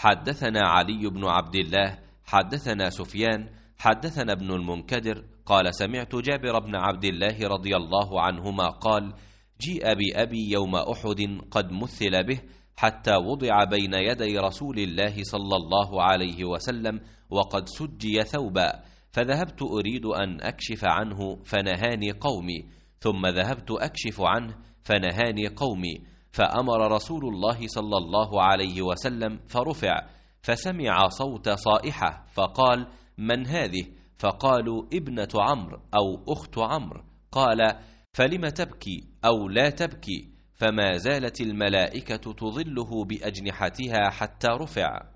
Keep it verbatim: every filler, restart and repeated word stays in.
حدثنا علي بن عبد الله حدثنا سفيان حدثنا ابن المنكدر قال سمعت جابر بن عبد الله رضي الله عنهما قال جيء بأبي يوم أحد قد مثل به حتى وضع بين يدي رسول الله صلى الله عليه وسلم وقد سجي ثوبا، فذهبت أريد أن أكشف عنه فنهاني قومي، ثم ذهبت أكشف عنه فنهاني قومي، فأمر رسول الله صلى الله عليه وسلم فرفع، فسمع صوت صائحة فقال من هذه؟ فقالوا ابنة عمرو أو أخت عمرو. قال فلم تبكي أو لا تبكي؟ فما زالت الملائكة تظله بأجنحتها حتى رفع.